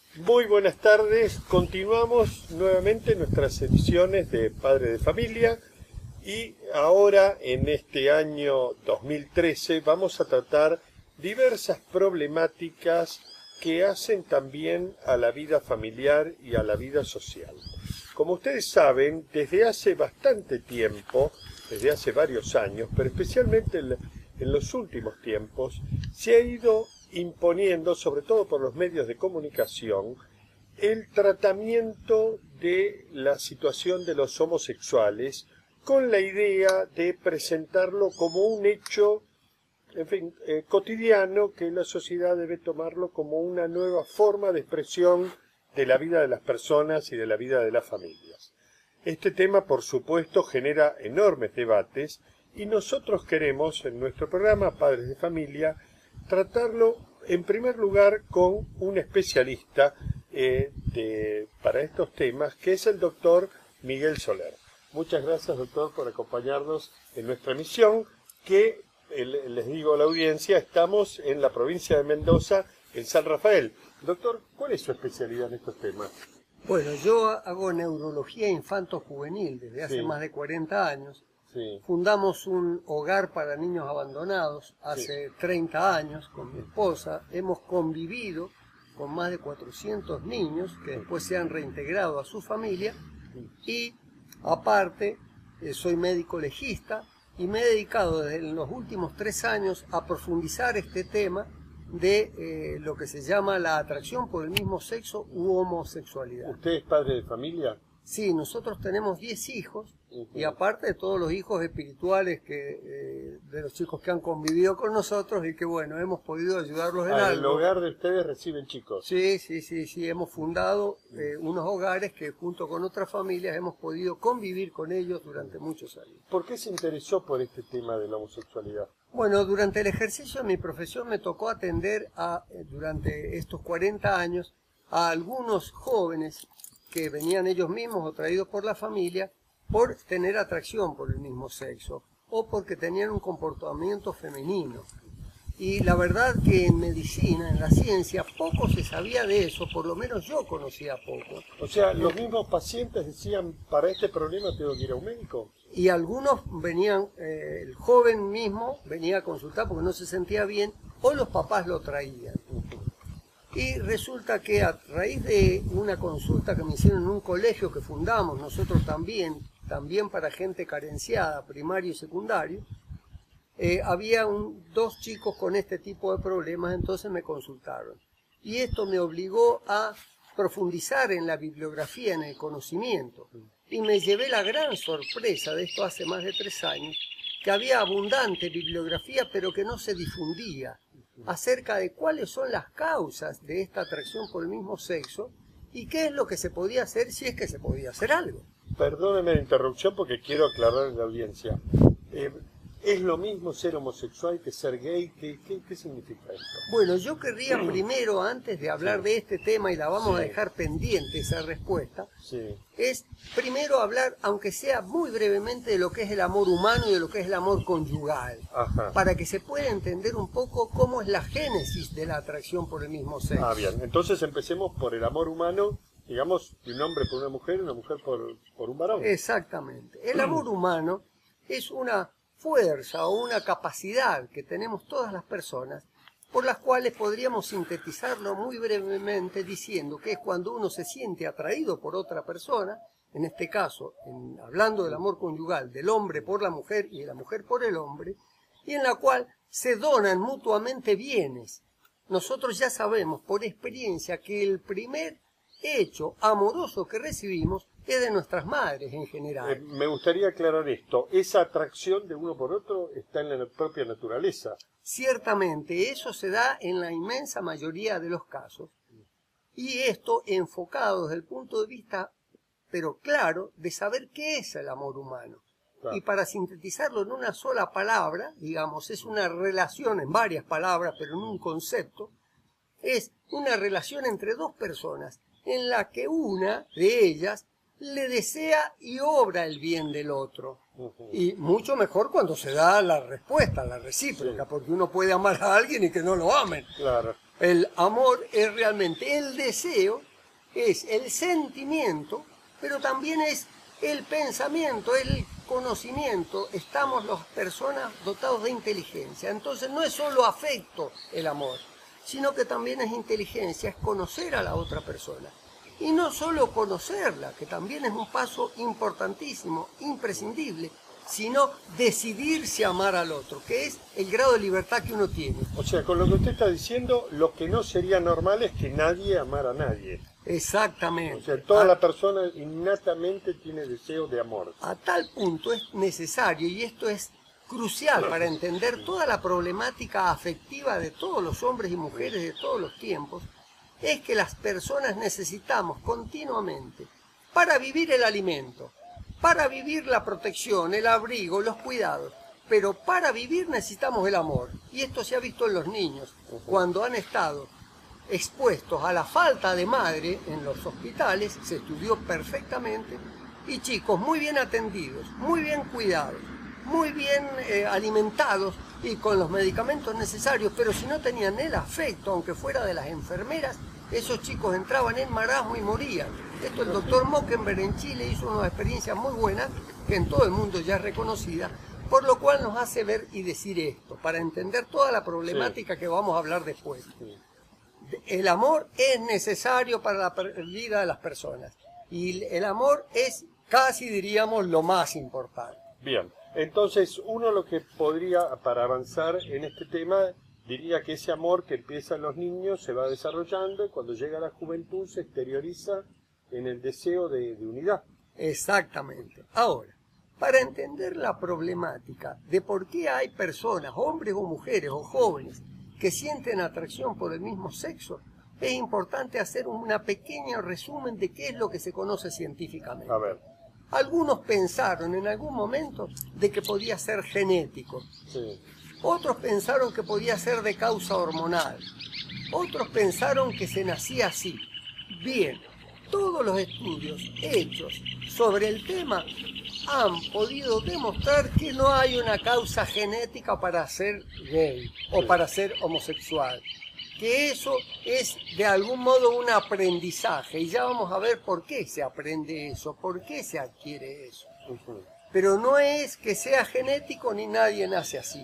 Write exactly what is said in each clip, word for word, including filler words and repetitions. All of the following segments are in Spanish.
Muy buenas tardes, continuamos nuevamente nuestras ediciones de Padre de Familia y ahora en este año dos mil trece vamos a tratar diversas problemáticas que hacen también a la vida familiar y a la vida social. Como ustedes saben, desde hace bastante tiempo, desde hace varios años, pero especialmente en, en los últimos tiempos, se ha ido imponiendo, sobre todo por los medios de comunicación, el tratamiento de la situación de los homosexuales con la idea de presentarlo como un hecho, en fin, eh, cotidiano, que la sociedad debe tomarlo como una nueva forma de expresión de la vida de las personas y de la vida de las familias. Este tema, por supuesto, genera enormes debates y nosotros queremos, en nuestro programa Padres de Familia, tratarlo en primer lugar con un especialista eh, de, para estos temas, que es el doctor Miguel Soler. Muchas gracias, doctor, por acompañarnos en nuestra emisión, que, eh, les digo a la audiencia, estamos en la provincia de Mendoza, en San Rafael. Doctor, ¿cuál es su especialidad en estos temas? Bueno, yo hago neurología infanto-juvenil desde hace Sí. más de cuarenta años. Sí. Fundamos un hogar para niños abandonados hace Sí. treinta años con mi esposa. Hemos convivido con más de cuatrocientos niños que después se han reintegrado a su familia. Y aparte, eh, soy médico legista y me he dedicado desde los últimos tres años a profundizar este tema de eh, lo que se llama la atracción por el mismo sexo u homosexualidad. ¿Usted es padre de familia? Sí, nosotros tenemos diez hijos, Uh-huh. y aparte de todos los hijos espirituales que eh, de los chicos que han convivido con nosotros y que, bueno, hemos podido ayudarlos en Ah, algo. ¿el hogar de ustedes reciben chicos? Sí, sí, sí, sí, hemos fundado eh, unos hogares que junto con otras familias hemos podido convivir con ellos durante muchos años. ¿Por qué se interesó por este tema de la homosexualidad? Bueno, durante el ejercicio de mi profesión me tocó atender a, eh, durante estos cuarenta años a algunos jóvenes que venían ellos mismos o traídos por la familia por tener atracción por el mismo sexo o porque tenían un comportamiento femenino. Y la verdad que en medicina, en la ciencia, poco se sabía de eso, por lo menos yo conocía poco. O sea, los mismos pacientes decían, para este problema tengo que ir a un médico. Y algunos venían, eh, el joven mismo venía a consultar porque no se sentía bien, o los papás lo traían. Y resulta que a raíz de una consulta que me hicieron en un colegio que fundamos nosotros también, también para gente carenciada, primario y secundario, eh, había un, dos chicos con este tipo de problemas, entonces me consultaron. Y esto me obligó a profundizar en la bibliografía, en el conocimiento. Y me llevé la gran sorpresa de esto hace más de tres años, que había abundante bibliografía, pero que no se difundía, acerca de cuáles son las causas de esta atracción por el mismo sexo y qué es lo que se podía hacer si es que se podía hacer algo. Perdóneme la interrupción porque quiero aclarar a la audiencia. Eh, ¿Es lo mismo ser homosexual que ser gay? ¿Qué, qué, qué significa esto? Bueno, yo querría primero, antes de hablar Sí. de este tema, y la vamos Sí. a dejar pendiente esa respuesta, Sí. es primero hablar, aunque sea muy brevemente, de lo que es el amor humano y de lo que es el amor conyugal, Ajá. para que se pueda entender un poco cómo es la génesis de la atracción por el mismo sexo. Ah, bien. Entonces empecemos por el amor humano, digamos, de un hombre por una mujer y una mujer por, por un varón. Exactamente. El amor humano es una fuerza o una capacidad que tenemos todas las personas, por las cuales podríamos sintetizarlo muy brevemente diciendo que es cuando uno se siente atraído por otra persona, en este caso, en, hablando del amor conyugal, del hombre por la mujer y de la mujer por el hombre, y en la cual se donan mutuamente bienes. Nosotros ya sabemos por experiencia que el primer hecho amoroso que recibimos es de nuestras madres en general. Eh, me gustaría aclarar esto. Esa atracción de uno por otro está en la propia naturaleza. Ciertamente, eso se da en la inmensa mayoría de los casos, y esto enfocado desde el punto de vista, pero claro, de saber qué es el amor humano. Claro. Y para sintetizarlo en una sola palabra, digamos, es una relación en varias palabras, pero en un concepto, es una relación entre dos personas en la que una de ellas le desea y obra el bien del otro. Uh-huh. Y mucho mejor cuando se da la respuesta, la recíproca, Sí. porque uno puede amar a alguien y que no lo amen. Claro. El amor es realmente el deseo, es el sentimiento, pero también es el pensamiento, el conocimiento. Estamos las personas dotados de inteligencia. Entonces no es solo afecto el amor, sino que también es inteligencia, es conocer a la otra persona. Y no solo conocerla, que también es un paso importantísimo, imprescindible, sino decidirse a amar al otro, que es el grado de libertad que uno tiene. O sea, con lo que usted está diciendo, lo que no sería normal es que nadie amara a nadie. Exactamente. O sea, toda a, la persona innatamente tiene deseo de amor. A tal punto es necesario, y esto es crucial para entender toda la problemática afectiva de todos los hombres y mujeres de todos los tiempos, es que las personas necesitamos continuamente, para vivir el alimento, para vivir la protección, el abrigo, los cuidados, pero para vivir necesitamos el amor. Y esto se ha visto en los niños, cuando han estado expuestos a la falta de madre en los hospitales, se estudió perfectamente, y chicos muy bien atendidos, muy bien cuidados, muy bien eh, alimentados y con los medicamentos necesarios, pero si no tenían el afecto, aunque fuera de las enfermeras, esos chicos entraban en marasmo y morían. Esto el doctor Mockenberg en Chile hizo una experiencia muy buena, que en todo el mundo ya es reconocida, por lo cual nos hace ver y decir esto, para entender toda la problemática sí. que vamos a hablar después. Sí. El amor es necesario para la vida de las personas, y el amor es casi, diríamos, lo más importante. Bien, entonces uno lo que podría, para avanzar en este tema, diría que ese amor que empieza en los niños se va desarrollando y cuando llega a la juventud se exterioriza en el deseo de, de unidad. Exactamente. Ahora, para entender la problemática de por qué hay personas, hombres o mujeres o jóvenes, que sienten atracción por el mismo sexo, es importante hacer un pequeño resumen de qué es lo que se conoce científicamente. A ver. Algunos pensaron en algún momento de que podía ser genético. Sí. Otros pensaron que podía ser de causa hormonal. Otros pensaron que se nacía así. Bien, todos los estudios hechos sobre el tema han podido demostrar que no hay una causa genética para ser gay o para ser homosexual. Que eso es de algún modo un aprendizaje. Y ya vamos a ver por qué se aprende eso, por qué se adquiere eso. Uh-huh. Pero no es que sea genético ni nadie nace así.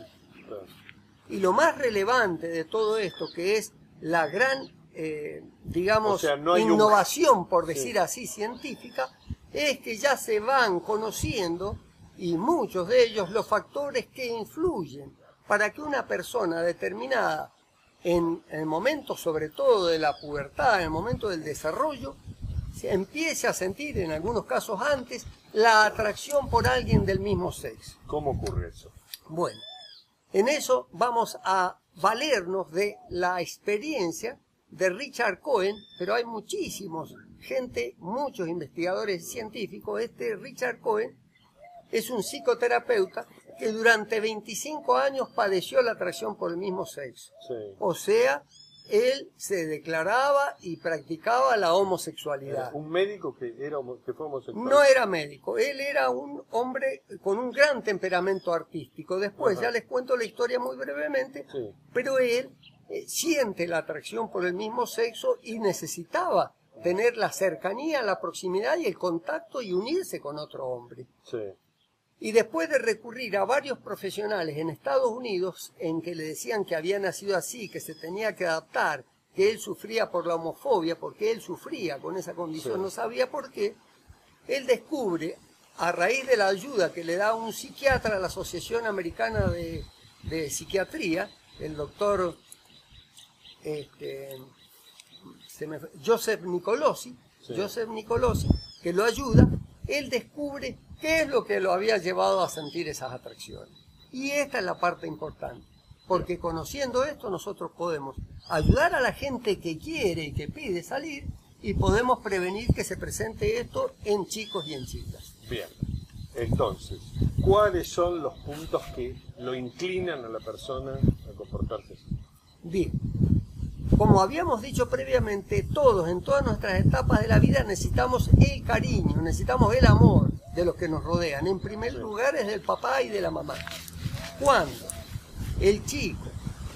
Y lo más relevante de todo esto, que es la gran, eh, digamos, o sea, no innovación, un... por decir sí. así, científica, es que ya se van conociendo, y muchos de ellos, los factores que influyen para que una persona determinada, en el momento sobre todo de la pubertad, en el momento del desarrollo, se empiece a sentir, en algunos casos antes, la atracción por alguien del mismo sexo. ¿Cómo ocurre eso? Bueno. En eso vamos a valernos de la experiencia de Richard Cohen, pero hay muchísimos, gente, muchos investigadores científicos. Este Richard Cohen es un psicoterapeuta que durante veinticinco años padeció la atracción por el mismo sexo. Sí. O sea, él se declaraba y practicaba la homosexualidad. ¿Un médico que, era, que fue homosexual? No era médico, él era un hombre con un gran temperamento artístico. Después, Ajá. ya les cuento la historia muy brevemente, sí. pero él eh, siente la atracción por el mismo sexo y necesitaba tener la cercanía, la proximidad y el contacto y unirse con otro hombre. Sí. Y después de recurrir a varios profesionales en Estados Unidos, en que le decían que había nacido así, que se tenía que adaptar, que él sufría por la homofobia, porque él sufría con esa condición, sí. no sabía por qué, él descubre, a raíz de la ayuda que le da un psiquiatra a la Asociación Americana de, de Psiquiatría, el doctor este, se me, Joseph Nicolosi, sí. Joseph Nicolosi, que lo ayuda, él descubre qué es lo que lo había llevado a sentir esas atracciones. Y esta es la parte importante, porque conociendo esto nosotros podemos ayudar a la gente que quiere y que pide salir y podemos prevenir que se presente esto en chicos y en chicas. Bien, entonces, ¿cuáles son los puntos que lo inclinan a la persona a comportarse así? Bien, como habíamos dicho previamente, todos en todas nuestras etapas de la vida necesitamos el cariño, necesitamos el amor de los que nos rodean. En primer lugar es del papá y de la mamá. Cuando el chico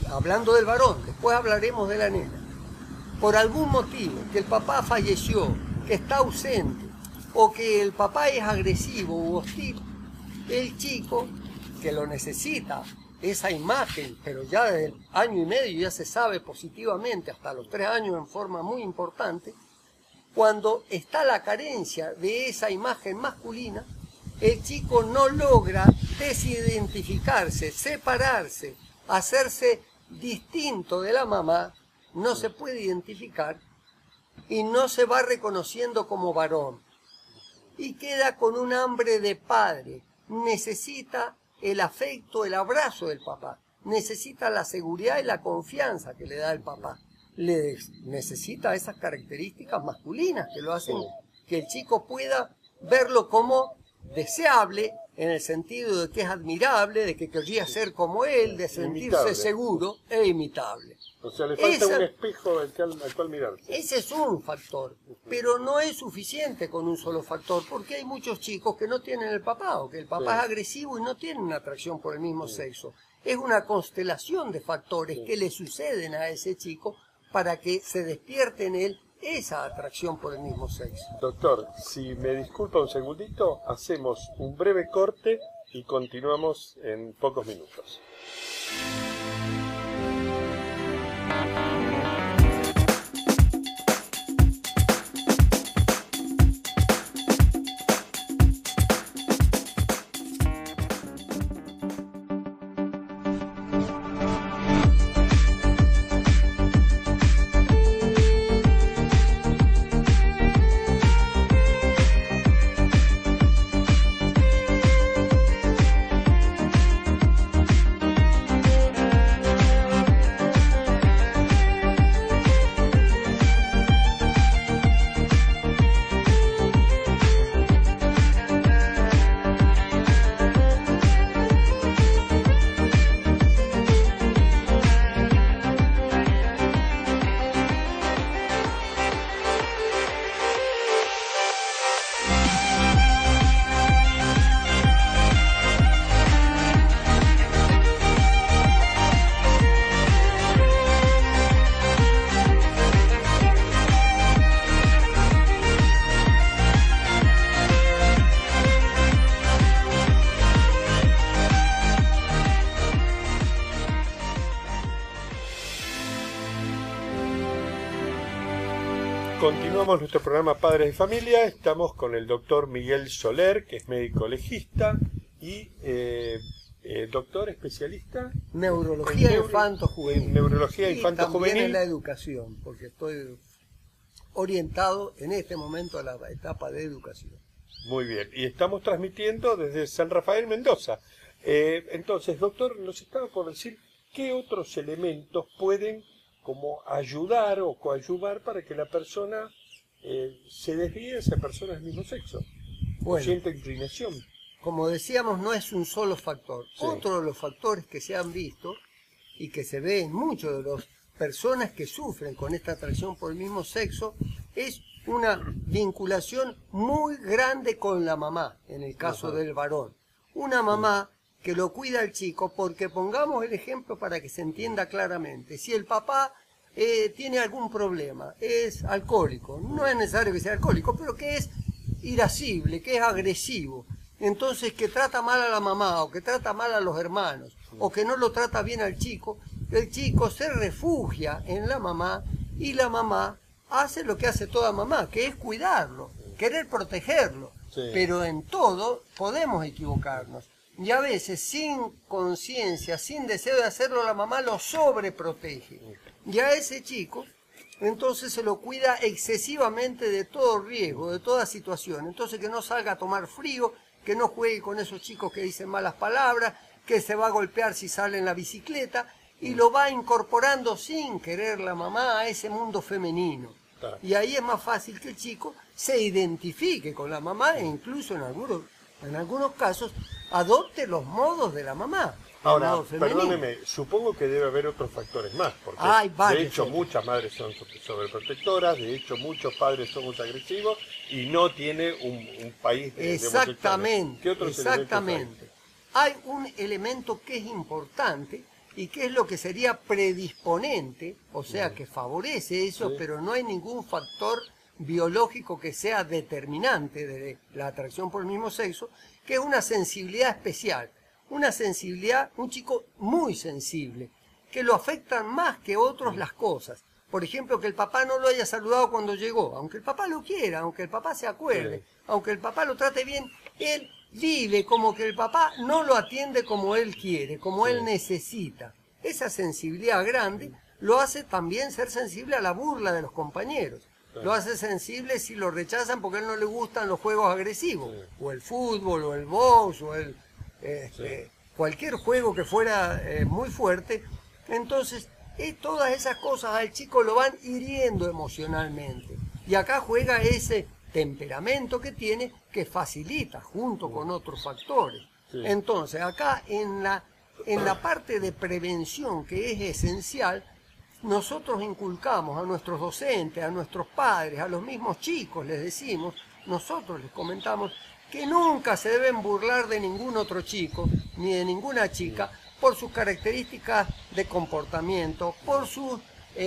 hablando del varón, después hablaremos de la nena, por algún motivo, que el papá falleció, que está ausente, o que el papá es agresivo u hostil, el chico que lo necesita, esa imagen, pero ya desde el año y medio ya se sabe positivamente, hasta los tres años en forma muy importante, cuando está la carencia de esa imagen masculina, el chico no logra desidentificarse, separarse, hacerse distinto de la mamá, no se puede identificar y no se va reconociendo como varón. Y queda con un hambre de padre, necesita el afecto, el abrazo del papá, necesita la seguridad y la confianza que le da el papá. Le necesita esas características masculinas que lo hacen que el chico pueda verlo como deseable, en el sentido de que es admirable, de que querría ser como él, de sentirse Imitable. seguro e imitable. O sea, le falta Esa- un espejo al cual, al cual mirarse. Ese es un factor, pero no es suficiente con un solo factor, porque hay muchos chicos que no tienen el papá, o que el papá Sí. es agresivo y no tienen una atracción por el mismo sexo. Es una constelación de factores que le suceden a ese chico para que se despierte en él esa atracción por el mismo sexo. Doctor, si me disculpa un segundito, hacemos un breve corte y continuamos en pocos minutos. Continuamos nuestro programa Padres de Familia. Estamos con el doctor Miguel Soler, que es médico legista y eh, eh, doctor especialista Neurología en neuro- infanto-juvenil. en neurología Y infanto-juvenil. también en la educación, porque estoy orientado en este momento a la etapa de educación. Muy bien, y estamos transmitiendo desde San Rafael, Mendoza. Eh, entonces, doctor, nos estaba por decir qué otros elementos pueden como ayudar o coadyuvar para que la persona eh, se desvíe hacia personas del mismo sexo, Bueno. o sienta inclinación. Como decíamos, no es un solo factor. Sí. Otro de los factores que se han visto y que se ve en muchos de las personas que sufren con esta atracción por el mismo sexo es una vinculación muy grande con la mamá, en el caso Ajá. del varón. Una mamá que lo cuida al chico, porque pongamos el ejemplo para que se entienda claramente. Si el papá eh, tiene algún problema, es alcohólico, no es necesario que sea alcohólico, pero que es irascible, que es agresivo, entonces que trata mal a la mamá o que trata mal a los hermanos o que no lo trata bien al chico, el chico se refugia en la mamá y la mamá hace lo que hace toda mamá, que es cuidarlo, querer protegerlo. Sí. Pero en todo podemos equivocarnos. Y a veces sin conciencia, sin deseo de hacerlo, la mamá lo sobreprotege. Y a ese chico entonces se lo cuida excesivamente de todo riesgo, de toda situación. Entonces que no salga a tomar frío, que no juegue con esos chicos que dicen malas palabras, que se va a golpear si sale en la bicicleta, y lo va incorporando sin querer la mamá a ese mundo femenino. Claro. Y ahí es más fácil que el chico se identifique con la mamá e incluso en algunos, en algunos casos adopte los modos de la mamá. el Ahora, modo femenino. perdóneme, supongo que debe haber otros factores más, porque Hay varios de hecho otros. muchas madres son sobre- sobreprotectoras, de hecho muchos padres son muy agresivos y no tiene un, un país de, de homosexuales. Exactamente, ¿Qué otros exactamente. Hay un elemento que es importante, y qué es lo que sería predisponente, o sea, que favorece eso, Sí. pero no hay ningún factor biológico que sea determinante de la atracción por el mismo sexo, que es una sensibilidad especial, una sensibilidad, un chico muy sensible, que lo afectan más que otros las cosas. Por ejemplo, que el papá no lo haya saludado cuando llegó, aunque el papá lo quiera, aunque el papá se acuerde, Sí. aunque el papá lo trate bien, él vive como que el papá no lo atiende como él quiere, como Sí. él necesita. Esa sensibilidad grande lo hace también ser sensible a la burla de los compañeros. Claro. Lo hace sensible si lo rechazan porque a él no le gustan los juegos agresivos, Sí. o el fútbol, o el box, o el, este, Sí. cualquier juego que fuera eh, muy fuerte. Entonces, eh, todas esas cosas al chico lo van hiriendo emocionalmente. Y acá juega ese temperamento que tiene que facilita junto con otros factores. Sí. Entonces, acá en la, en la parte de prevención, que es esencial, nosotros inculcamos a nuestros docentes, a nuestros padres, a los mismos chicos, les decimos, nosotros les comentamos que nunca se deben burlar de ningún otro chico, ni de ninguna chica, por sus características de comportamiento, por su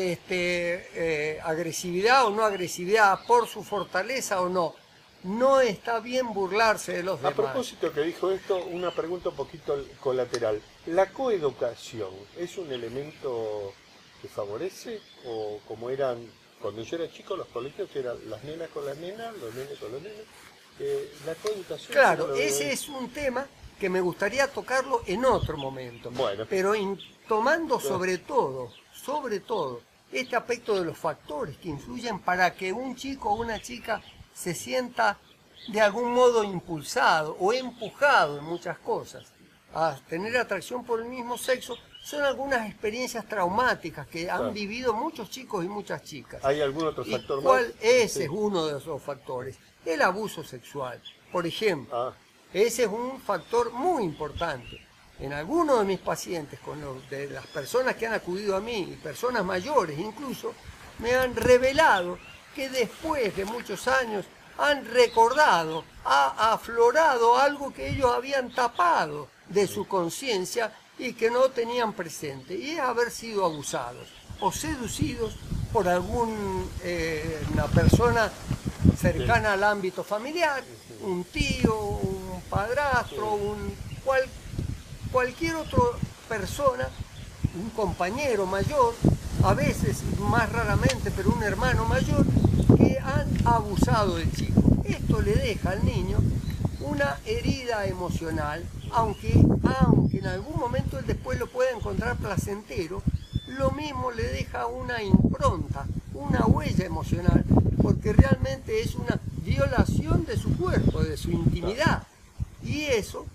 este, eh, agresividad o no agresividad, por su fortaleza o no. No está bien burlarse de los A demás. propósito que dijo esto, una pregunta un poquito colateral. ¿La coeducación es un elemento que favorece? ¿O como eran, cuando yo era chico, los colegios eran las nenas con las nenas, los nenes con los nenes? Eh, ¿La coeducación? Claro, lo ese veo? es un tema que me gustaría tocarlo en otro momento. Bueno. Pero in- tomando sobre todo, sobre todo, este aspecto de los factores que influyen para que un chico o una chica se sienta de algún modo impulsado o empujado en muchas cosas a tener atracción por el mismo sexo, son algunas experiencias traumáticas que han Claro. vivido muchos chicos y muchas chicas. ¿Hay algún otro ¿Y factor cuál? más? Ese Sí. es uno de esos factores. El abuso sexual, por ejemplo. Ah, Ese es un factor muy importante. En algunos de mis pacientes, con los, de las personas que han acudido a mí, y personas mayores incluso, me han revelado que después de muchos años han recordado, ha aflorado algo que ellos habían tapado de su conciencia y que no tenían presente, y es haber sido abusados o seducidos por alguna eh, una persona cercana al ámbito familiar, un tío, un padrastro, un cual, cualquier otra persona, un compañero mayor, a veces, más raramente, pero un hermano mayor, que han abusado del chico. Esto le deja al niño una herida emocional, aunque, aunque en algún momento él después lo pueda encontrar placentero, lo mismo le deja una impronta, una huella emocional, porque realmente es una violación de su cuerpo, de su intimidad. Y eso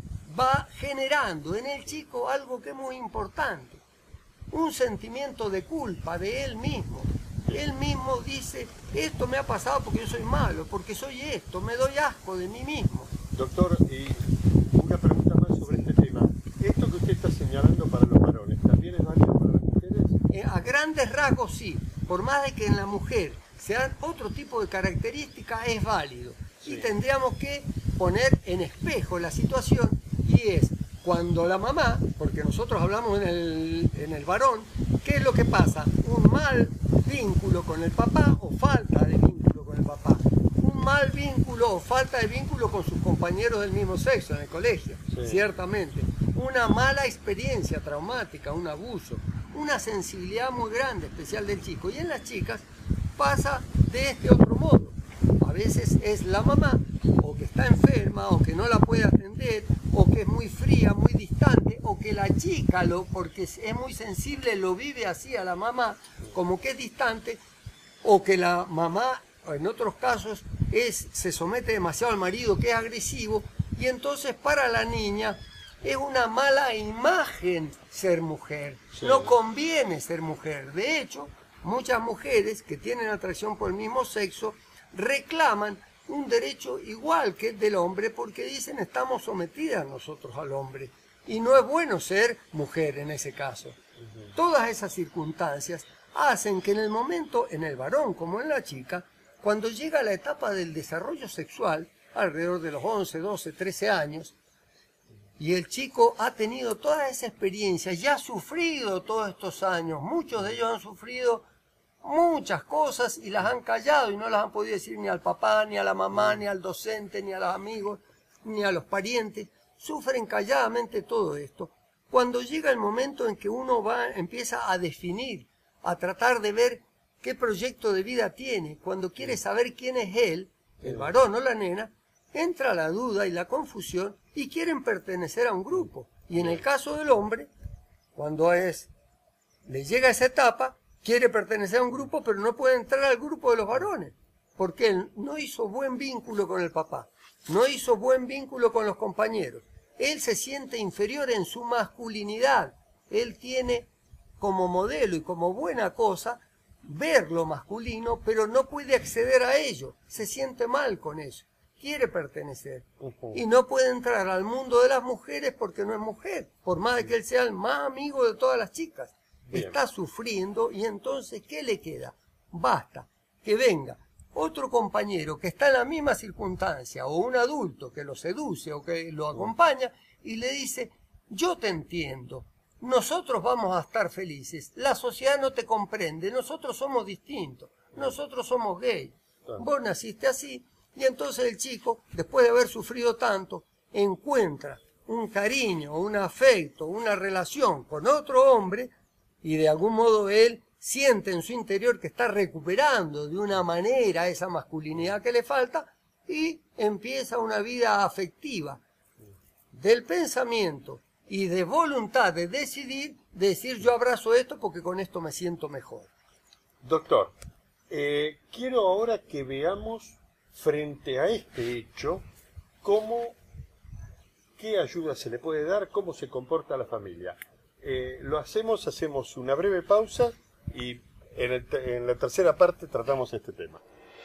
va generando en el chico algo que es muy importante, un sentimiento de culpa de él mismo. Él mismo dice, esto me ha pasado porque yo soy malo, porque soy esto, me doy asco de mí mismo. doctor, y una pregunta más sobre este tema. Esto que usted está señalando para los varones, ¿también es válido para las mujeres? Eh, a grandes rasgos sí, por más de que en la mujer sean otro tipo de características, es válido. Sí. Y tendríamos que poner en espejo la situación, y es cuando la mamá, porque nosotros hablamos en el, en el varón, ¿qué es lo que pasa? Un mal vínculo con el papá o falta de vínculo con el papá. Un mal vínculo o falta de vínculo con sus compañeros del mismo sexo en el colegio, Sí. ciertamente. Una mala experiencia traumática, un abuso, una sensibilidad muy grande, especial del chico. Y en las chicas pasa de este otro modo. A veces es la mamá, o que está enferma, o que no la puede atender, o que es muy fría, muy distante, o que la chica, lo, porque es muy sensible, lo vive así a la mamá, como que es distante, o que la mamá, en otros casos, es, se somete demasiado al marido, que es agresivo, y entonces para la niña es una mala imagen ser mujer. Sí. No conviene ser mujer. De hecho, muchas mujeres que tienen atracción por el mismo sexo reclaman un derecho igual que el del hombre, porque dicen estamos sometidas nosotros al hombre y no es bueno ser mujer en ese caso. Uh-huh. Todas esas circunstancias hacen que en el momento, en el varón como en la chica, cuando llega la etapa del desarrollo sexual, alrededor de los once, doce, trece años, Y el chico ha tenido toda esa experiencia, ya ha sufrido todos estos años. Muchos de ellos han sufrido muchas cosas y las han callado y no las han podido decir ni al papá, ni a la mamá, ni al docente, ni a los amigos, ni a los parientes. Sufren calladamente todo esto. Cuando llega el momento en que uno va, empieza a definir, a tratar de ver qué proyecto de vida tiene, cuando quiere saber quién es él, el varón o la nena, entra la duda y la confusión y quieren pertenecer a un grupo. Y en el caso del hombre, cuando es, le llega esa etapa, quiere pertenecer a un grupo, pero no puede entrar al grupo de los varones, porque él no hizo buen vínculo con el papá, no hizo buen vínculo con los compañeros. Él se siente inferior en su masculinidad. Él tiene como modelo y como buena cosa ver lo masculino, pero no puede acceder a ello. Se siente mal con eso. Quiere pertenecer. Uh-huh. Y no puede entrar al mundo de las mujeres porque no es mujer, por más de que él sea el más amigo de todas las chicas. Bien. Está sufriendo y entonces, ¿qué le queda? Basta que venga otro compañero que está en la misma circunstancia, o un adulto que lo seduce o que lo acompaña y le dice, yo te entiendo, nosotros vamos a estar felices, la sociedad no te comprende, nosotros somos distintos, nosotros somos gays, vos naciste así. Y entonces el chico, después de haber sufrido tanto, encuentra un cariño, un afecto, una relación con otro hombre, y de algún modo él siente en su interior que está recuperando de una manera esa masculinidad que le falta, y empieza una vida afectiva del pensamiento y de voluntad de decidir, de decir yo abrazo esto porque con esto me siento mejor. Doctor, eh, quiero ahora que veamos frente a este hecho cómo, qué ayuda se le puede dar, cómo se comporta la familia. Eh, lo hacemos, hacemos una breve pausa y en, el, en la tercera parte tratamos este tema.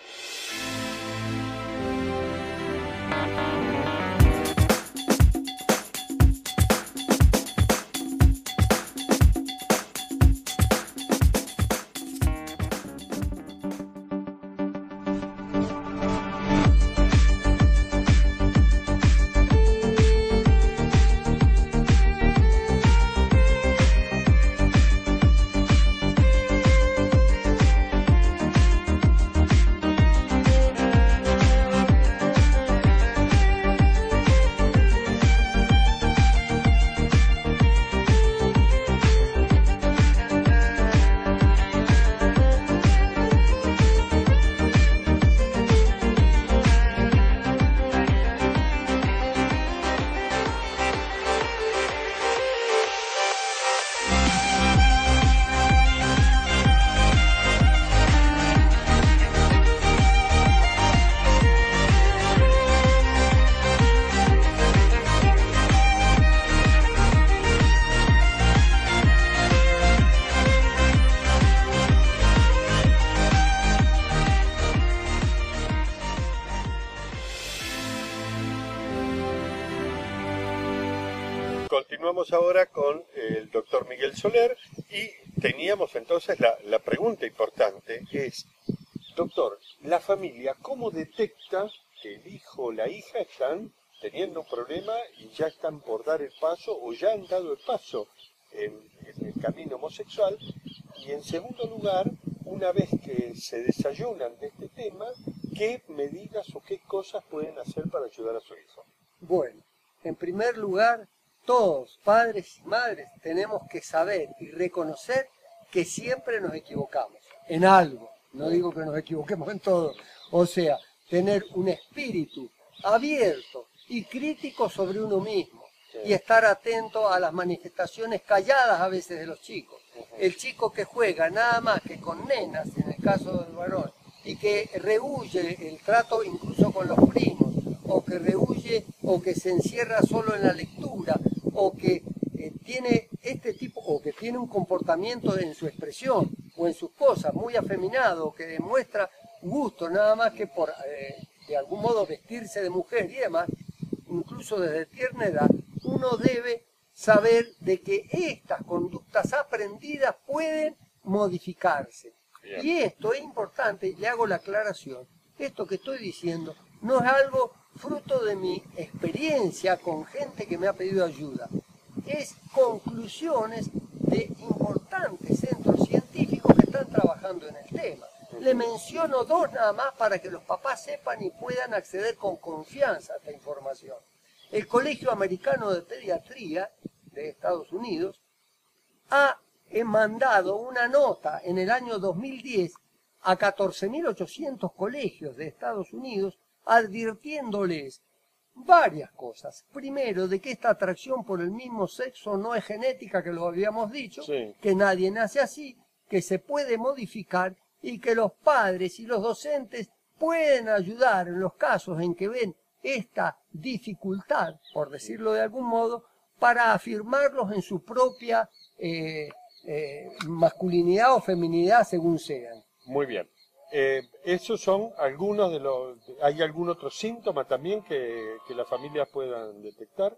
Continuamos ahora con el doctor Miguel Soler y teníamos entonces la, la pregunta importante es, doctor, la familia, ¿cómo detecta que el hijo o la hija están teniendo un problema y ya están por dar el paso o ya han dado el paso en, en el camino homosexual? Y en segundo lugar, una vez que se desayunan de este tema, ¿qué medidas o qué cosas pueden hacer para ayudar a su hijo? Bueno, en primer lugar, todos, padres y madres, tenemos que saber y reconocer que siempre nos equivocamos en algo. No digo que nos equivoquemos en todo. O sea, tener un espíritu abierto y crítico sobre uno mismo. Y estar atento a las manifestaciones calladas a veces de los chicos. El chico que juega nada más que con nenas, en el caso del varón, y que rehuye el trato incluso con los primos, o que rehuye o que se encierra solo en la lectura, o que eh, tiene este tipo, o que tiene un comportamiento en su expresión o en sus cosas muy afeminado, o que demuestra gusto nada más que por eh, de algún modo vestirse de mujer y demás, incluso desde tierna edad, uno debe saber de que estas conductas aprendidas pueden modificarse. Bien. Y esto es importante, y le hago la aclaración, esto que estoy diciendo no es algo fruto de mi experiencia con gente que me ha pedido ayuda. Es conclusiones de importantes centros científicos que están trabajando en el tema. Le menciono dos nada más para que los papás sepan y puedan acceder con confianza a esta información. El Colegio Americano de Pediatría de Estados Unidos ha mandado una nota en el año dos mil diez a catorce mil ochocientos colegios de Estados Unidos advirtiéndoles varias cosas. Primero, de que esta atracción por el mismo sexo no es genética, que lo habíamos dicho, sí. que nadie nace así, que se puede modificar y que los padres y los docentes pueden ayudar en los casos en que ven esta dificultad, por decirlo de algún modo, para afirmarlos en su propia eh, eh, masculinidad o feminidad según sean. Muy bien. Eh, esos son algunos de los... ¿Hay algún otro síntoma también que, que las familias puedan detectar?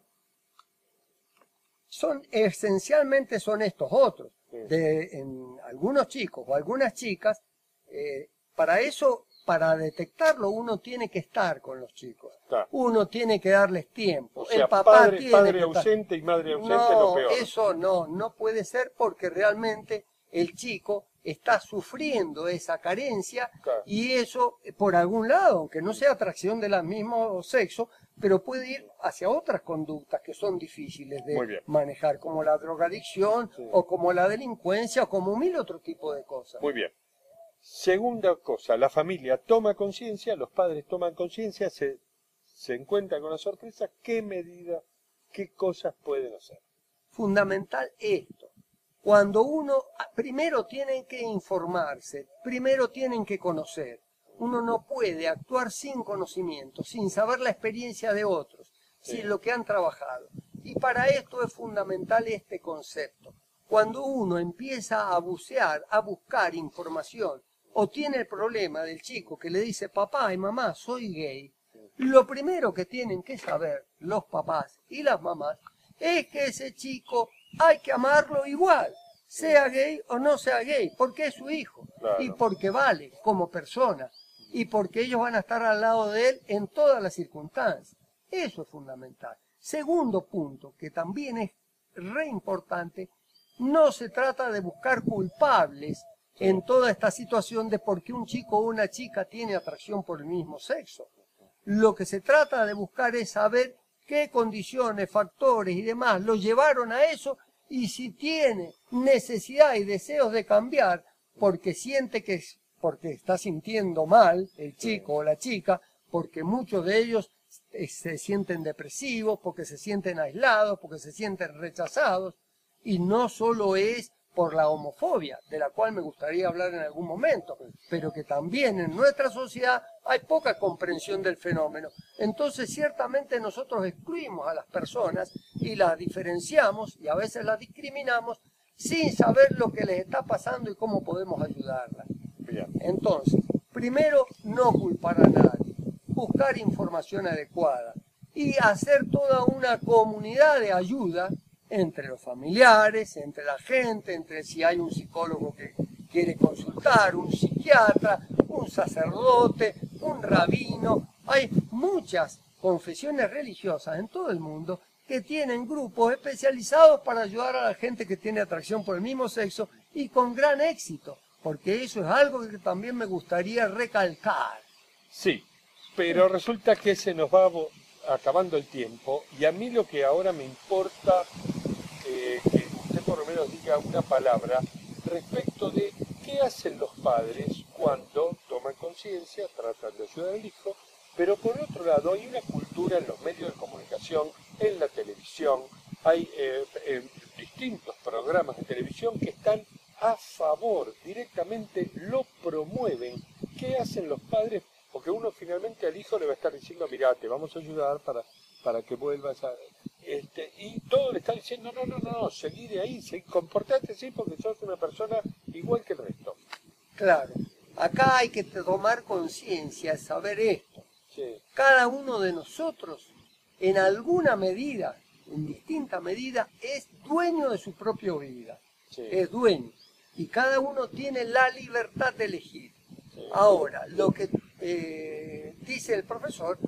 Son, esencialmente son estos otros. Sí. De, en algunos chicos o algunas chicas, eh, para eso, para detectarlo, uno tiene que estar con los chicos. Claro. Uno tiene que darles tiempo. O sea, el papá padre, tiene padre que ausente estar... y madre ausente no, es lo peor. Eso no, no puede ser porque realmente el chico está sufriendo esa carencia, claro. Y eso por algún lado, aunque no sea atracción del mismo sexo, pero puede ir hacia otras conductas que son difíciles de manejar, como la drogadicción, sí. O como la delincuencia, o como mil otro tipo de cosas. Muy bien. Segunda cosa, la familia toma conciencia, los padres toman conciencia, se, se encuentran con la sorpresa, ¿qué medida, qué cosas pueden hacer? Fundamental esto. Cuando uno, primero tienen que informarse, primero tienen que conocer. Uno no puede actuar sin conocimiento, sin saber la experiencia de otros, sí. Sin lo que han trabajado. Y para esto es fundamental este concepto. Cuando uno empieza a bucear, a buscar información, o tiene el problema del chico que le dice, papá y mamá, soy gay, lo primero que tienen que saber los papás y las mamás es que ese chico hay que amarlo igual, sea gay o no sea gay, porque es su hijo, claro. Y porque vale como persona, y porque ellos van a estar al lado de él en todas las circunstancias. Eso es fundamental. Segundo punto, que también es re importante, no se trata de buscar culpables en toda esta situación de por qué un chico o una chica tiene atracción por el mismo sexo. Lo que se trata de buscar es saber qué condiciones, factores y demás lo llevaron a eso, y si tiene necesidad y deseos de cambiar porque siente que porque está sintiendo mal el chico o la chica, porque muchos de ellos se sienten depresivos, porque se sienten aislados, porque se sienten rechazados, y no solo es por la homofobia, de la cual me gustaría hablar en algún momento, pero que también en nuestra sociedad hay poca comprensión del fenómeno. Entonces, ciertamente nosotros excluimos a las personas y las diferenciamos y a veces las discriminamos sin saber lo que les está pasando y cómo podemos ayudarlas. Bien. Entonces, primero, no culpar a nadie, buscar información adecuada y hacer toda una comunidad de ayuda entre los familiares, entre la gente, entre si hay un psicólogo que quiere consultar, un psiquiatra, un sacerdote, un rabino. Hay muchas confesiones religiosas en todo el mundo que tienen grupos especializados para ayudar a la gente que tiene atracción por el mismo sexo y con gran éxito, porque eso es algo que también me gustaría recalcar. Sí, pero resulta que se nos va acabando el tiempo y a mí lo que ahora me importa eh, que usted por lo menos diga una palabra respecto de qué hacen los padres cuando toman conciencia, tratan de ayudar al hijo, pero por otro lado hay una cultura en los medios de comunicación, en la televisión, hay eh, eh, distintos programas de televisión que están a favor, directamente lo promueven. ¿Qué hacen los padres? Porque uno finalmente al hijo le va a estar diciendo, mirá, te vamos a ayudar para, para que vuelvas a... Este, y todo le está diciendo, no, no, no, no, seguí de ahí, seguí, comportate así porque sos una persona igual que el resto. Claro, acá hay que tomar conciencia, saber esto. Sí. Cada uno de nosotros, en alguna medida, en distinta medida, es dueño de su propia vida. Sí. Es dueño. Y cada uno tiene la libertad de elegir. Sí. Ahora, lo que eh, dice el profesor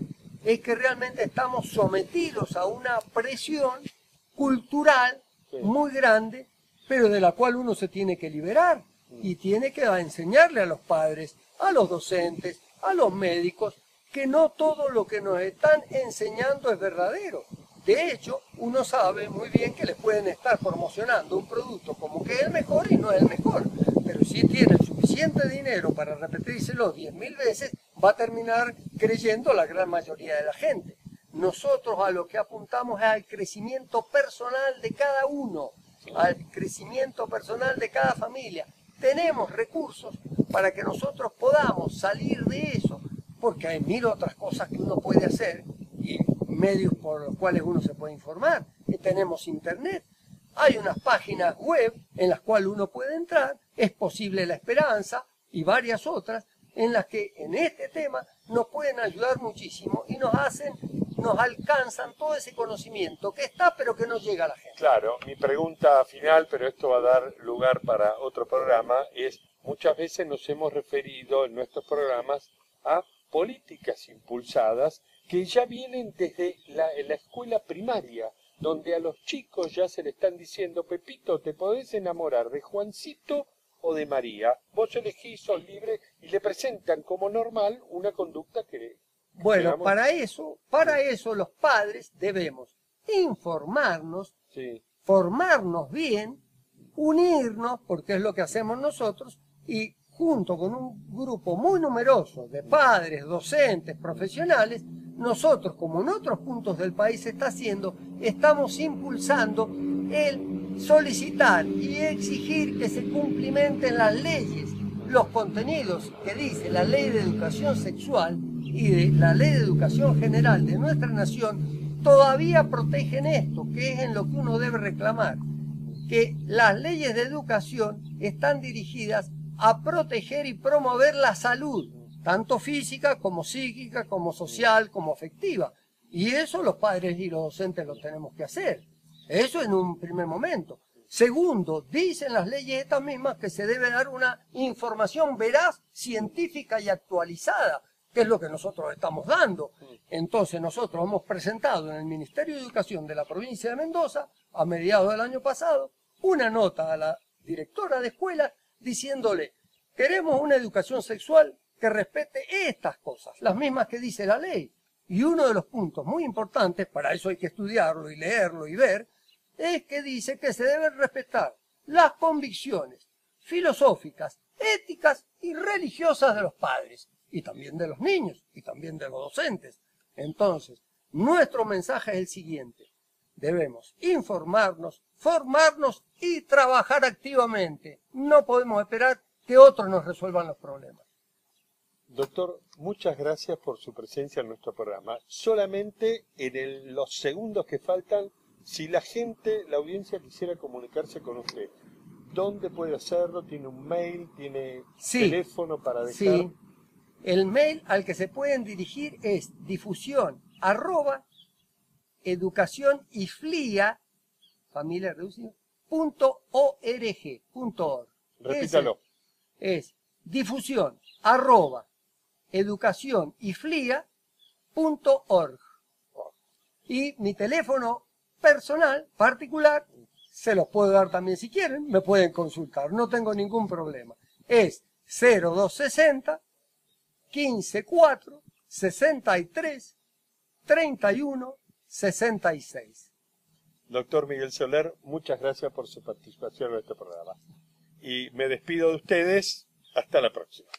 es que realmente estamos sometidos a una presión cultural Sí. muy grande, pero de la cual uno se tiene que liberar y tiene que enseñarle a los padres, a los docentes, a los médicos, que no todo lo que nos están enseñando es verdadero. De hecho, uno sabe muy bien que les pueden estar promocionando un producto como que es el mejor y no es el mejor. Pero si tiene suficiente dinero para repetírselo diez mil veces, va a terminar creyendo la gran mayoría de la gente. Nosotros a lo que apuntamos es al crecimiento personal de cada uno, al crecimiento personal de cada familia. Tenemos recursos para que nosotros podamos salir de eso, porque hay mil otras cosas que uno puede hacer y medios por los cuales uno se puede informar. Y tenemos internet, hay unas páginas web en las cuales uno puede entrar, Es Posible la Esperanza y varias otras en las que en este tema nos pueden ayudar muchísimo y nos hacen, nos alcanzan todo ese conocimiento que está pero que no llega a la gente. Claro, mi pregunta final, pero esto va a dar lugar para otro programa, es muchas veces nos hemos referido en nuestros programas a políticas impulsadas que ya vienen desde la, la escuela primaria, donde a los chicos ya se le están diciendo, Pepito, te podés enamorar de Juancito o de María, vos elegís, sos libre, y le presentan como normal una conducta que... Bueno, digamos, para eso, para eso los padres debemos informarnos, sí, formarnos bien, unirnos, porque es lo que hacemos nosotros, y junto con un grupo muy numeroso de padres, docentes, profesionales, nosotros, como en otros puntos del país se está haciendo, estamos impulsando el solicitar y exigir que se cumplimenten las leyes, los contenidos que dice la Ley de Educación Sexual y de la Ley de Educación General de nuestra nación, todavía protegen esto, que es en lo que uno debe reclamar, que las leyes de educación están dirigidas a proteger y promover la salud, tanto física como psíquica, como social, como afectiva. Y eso los padres y los docentes lo tenemos que hacer. Eso en un primer momento. Segundo, dicen las leyes estas mismas que se debe dar una información veraz, científica y actualizada, que es lo que nosotros estamos dando. Entonces nosotros hemos presentado en el Ministerio de Educación de la provincia de Mendoza, a mediados del año pasado, una nota a la directora de escuela diciéndole, queremos una educación sexual que respete estas cosas, las mismas que dice la ley. Y uno de los puntos muy importantes, para eso hay que estudiarlo y leerlo y ver, es que dice que se deben respetar las convicciones filosóficas, éticas y religiosas de los padres, y también de los niños, y también de los docentes. Entonces, nuestro mensaje es el siguiente. Debemos informarnos, formarnos y trabajar activamente. No podemos esperar que otros nos resuelvan los problemas. Doctor, muchas gracias por su presencia en nuestro programa. Solamente en el- los segundos que faltan, si la gente, la audiencia quisiera comunicarse con usted, ¿dónde puede hacerlo? ¿Tiene un mail? ¿Tiene Sí, teléfono para dejar? Sí, el mail al que se pueden dirigir es difusión arroba educación y flia, familia reducida, punto org, punto org. Repítalo. Es, es difusión arroba educación y flia punto org. Y mi teléfono personal, particular, se los puedo dar también si quieren, me pueden consultar, no tengo ningún problema. Es cero dos sesenta, quince cuatro, sesenta y tres, treinta y uno, sesenta y seis. Doctor Miguel Soler, muchas gracias por su participación en este programa. Y me despido de ustedes. Hasta la próxima.